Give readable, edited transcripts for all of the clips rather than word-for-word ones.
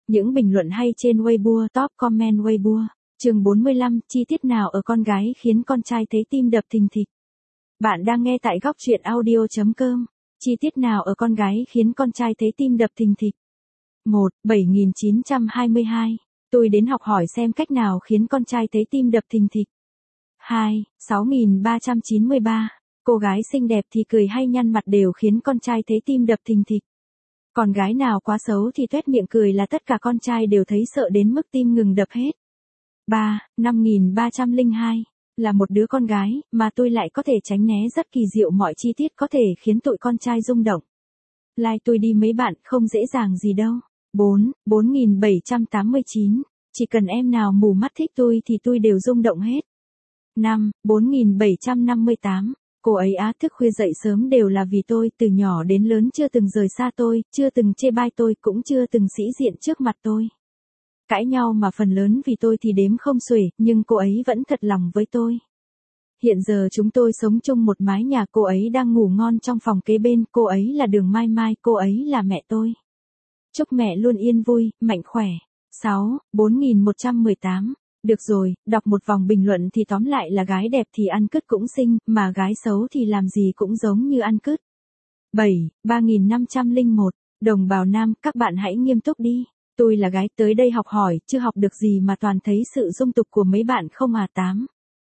Những bình luận hay trên Weibo, top comment Weibo. Chương 45, chi tiết nào ở con gái khiến con trai thấy tim đập thình thịch? Bạn đang nghe tại góc truyện audio.com. Chi tiết nào ở con gái khiến con trai thấy tim đập thình thịch? 1. 7922. Tôi đến học hỏi xem cách nào khiến con trai thấy tim đập thình thịch. 2. 6393. Cô gái xinh đẹp thì cười hay nhăn mặt đều khiến con trai thấy tim đập thình thịch. Còn gái nào quá xấu thì tuét miệng cười là tất cả con trai đều thấy sợ đến mức tim ngừng đập hết. 3. 5302. Là một đứa con gái, mà tôi lại có thể tránh né rất kỳ diệu mọi chi tiết có thể khiến tụi con trai rung động. Like tôi đi mấy bạn, không dễ dàng gì đâu. 4. 4789. Chỉ cần em nào mù mắt thích tôi thì tôi đều rung động hết. 5. 4758. Cô ấy thức khuya dậy sớm đều là vì tôi, từ nhỏ đến lớn chưa từng rời xa tôi, chưa từng chê bai tôi, cũng chưa từng sĩ diện trước mặt tôi. Cãi nhau mà phần lớn vì tôi thì đếm không xuể, nhưng cô ấy vẫn thật lòng với tôi. Hiện giờ chúng tôi sống chung một mái nhà, cô ấy đang ngủ ngon trong phòng kế bên, cô ấy là Đường Mai Mai, cô ấy là mẹ tôi. Chúc mẹ luôn yên vui, mạnh khỏe. 6. 4118. Được rồi, đọc một vòng bình luận thì tóm lại là gái đẹp thì ăn cứt cũng xinh, mà gái xấu thì làm gì cũng giống như ăn cứt. 7. 3501. Đồng bào nam, các bạn hãy nghiêm túc đi. Tôi là gái tới đây học hỏi, chưa học được gì mà toàn thấy sự dung tục của mấy bạn không à. 8.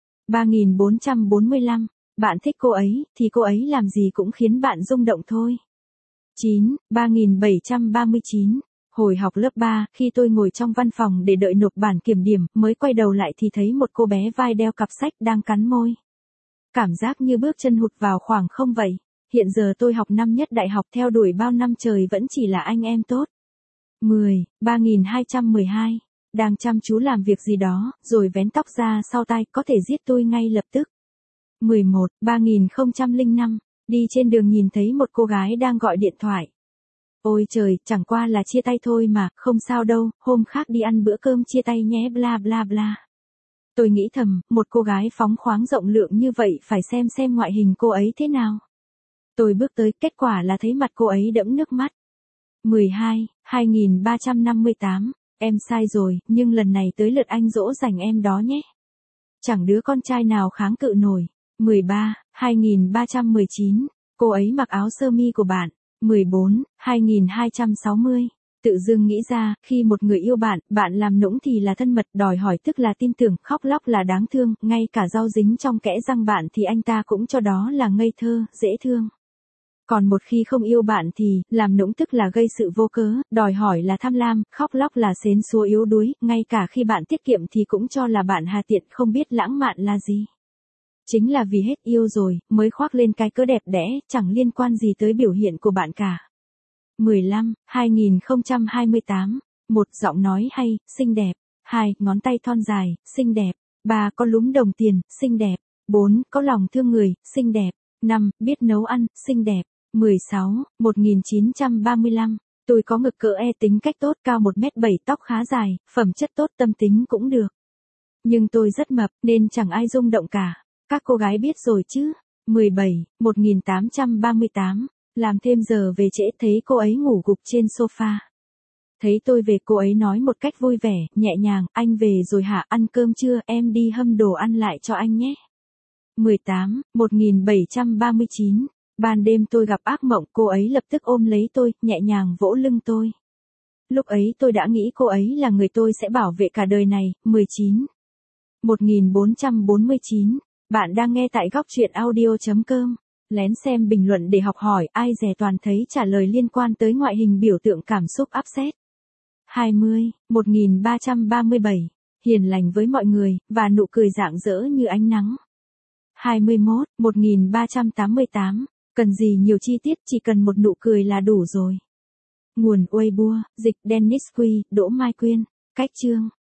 3445. Bạn thích cô ấy, thì cô ấy làm gì cũng khiến bạn rung động thôi. 9. 3739. Hồi học lớp 3, khi tôi ngồi trong văn phòng để đợi nộp bản kiểm điểm, mới quay đầu lại thì thấy một cô bé vai đeo cặp sách đang cắn môi. Cảm giác như bước chân hụt vào khoảng không vậy. Hiện giờ tôi học năm nhất đại học, theo đuổi bao năm trời vẫn chỉ là anh em tốt. 10. 3212. Đang chăm chú làm việc gì đó, rồi vén tóc ra sau tai, có thể giết tôi ngay lập tức. 11. 3005. Đi trên đường nhìn thấy một cô gái đang gọi điện thoại. Ôi trời, chẳng qua là chia tay thôi mà, không sao đâu, hôm khác đi ăn bữa cơm chia tay nhé bla bla bla. Tôi nghĩ thầm, một cô gái phóng khoáng rộng lượng như vậy phải xem ngoại hình cô ấy thế nào. Tôi bước tới, kết quả là thấy mặt cô ấy đẫm nước mắt. 12. 2358. Em sai rồi, nhưng lần này tới lượt anh dỗ dành em đó nhé. Chẳng đứa con trai nào kháng cự nổi. 13. 2319. Cô ấy mặc áo sơ mi của bạn. 14. 2260. Tự dưng nghĩ ra, khi một người yêu bạn, bạn làm nũng thì là thân mật, đòi hỏi tức là tin tưởng, khóc lóc là đáng thương, ngay cả rau dính trong kẽ răng bạn thì anh ta cũng cho đó là ngây thơ, dễ thương. Còn một khi không yêu bạn thì, làm nũng tức là gây sự vô cớ, đòi hỏi là tham lam, khóc lóc là xến xúa yếu đuối, ngay cả khi bạn tiết kiệm thì cũng cho là bạn hà tiện, không biết lãng mạn là gì. Chính là vì hết yêu rồi, mới khoác lên cái cớ đẹp đẽ, chẳng liên quan gì tới biểu hiện của bạn cả. 15. 2028. 1. Giọng nói hay, xinh đẹp. 2. Ngón tay thon dài, xinh đẹp. 3. Có lúm đồng tiền, xinh đẹp. 4. Có lòng thương người, xinh đẹp. 5. Biết nấu ăn, xinh đẹp. 16. 1935. Tôi có ngực cỡ tính cách tốt, cao 1m7, tóc khá dài, phẩm chất tốt, tâm tính cũng được. Nhưng tôi rất mập, nên chẳng ai rung động cả. Các cô gái biết rồi chứ. 17. 1838. Làm thêm giờ về trễ, thấy cô ấy ngủ gục trên sofa. Thấy tôi về, cô ấy nói một cách vui vẻ, nhẹ nhàng, anh về rồi hả, ăn cơm chưa, em đi hâm đồ ăn lại cho anh nhé. 18. 1739. Ban đêm tôi gặp ác mộng, cô ấy lập tức ôm lấy tôi, nhẹ nhàng vỗ lưng tôi. Lúc ấy tôi đã nghĩ cô ấy là người tôi sẽ bảo vệ cả đời này. 19. 1449. Bạn đang nghe tại góc truyện audio.com. Lén xem bình luận để học hỏi, ai dè toàn thấy trả lời liên quan tới ngoại hình, biểu tượng cảm xúc, upset. 20. 1337. Hiền lành với mọi người, và nụ cười rạng rỡ như ánh nắng. 21. 1388. Cần gì nhiều chi tiết, chỉ cần một nụ cười là đủ rồi. Nguồn Weibo, dịch Dennis Quy, Đỗ Mai Quyên. Cách chương.